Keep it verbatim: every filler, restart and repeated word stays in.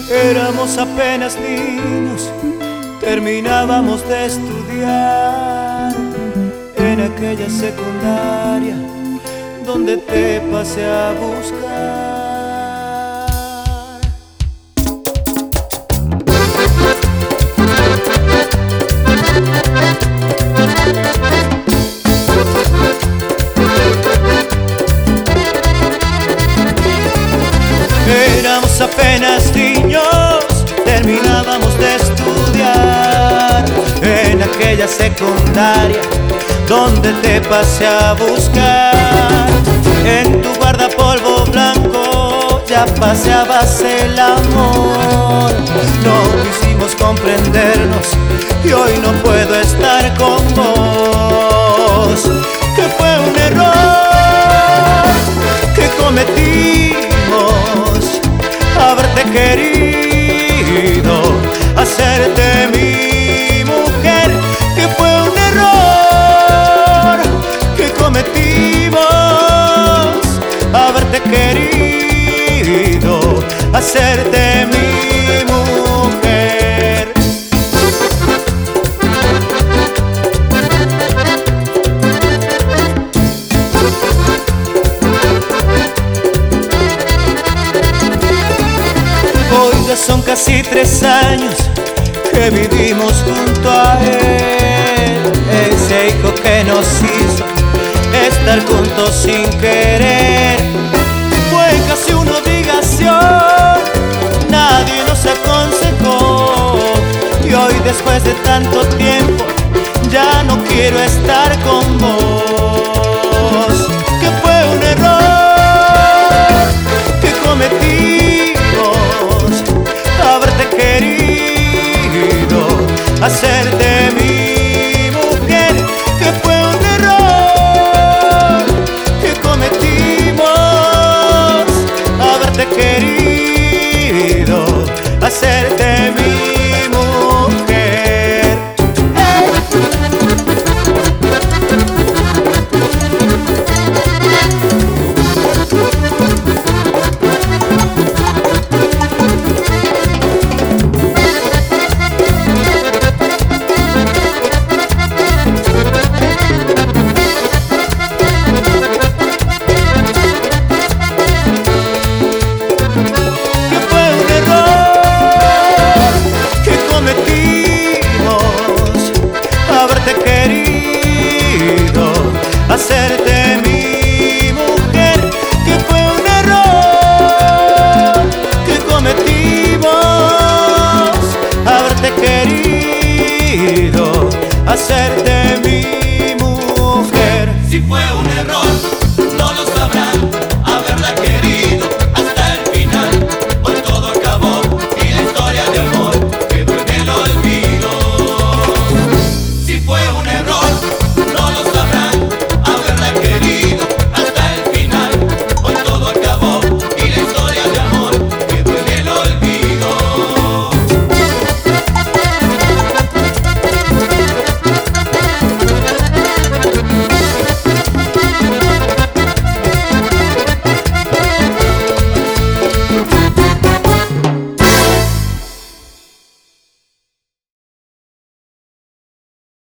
Éramos apenas niños, terminábamos de estudiar en aquella secundaria donde te pasé a buscar. Éramos apenas niños, terminábamos de estudiar en aquella secundaria donde te pasé a buscar. En tu guardapolvo blanco ya paseabas el amor. No quisimos comprendernos y hoy no puedo estar con vos. Que fue un error que cometimos, haberte querido, hacerte mi mujer. Que fue un error que cometimos, haberte querido, hacerte mi mujer. Hoy ya son casi tres años que vivimos junto a él, ese hijo que nos hizo estar juntos sin querer. Fue casi una obligación, nadie nos aconsejó, y hoy después de tanto tiempo ya no quiero estar con vos. Que fue un error que cometimos, haberte querido, hacerte mi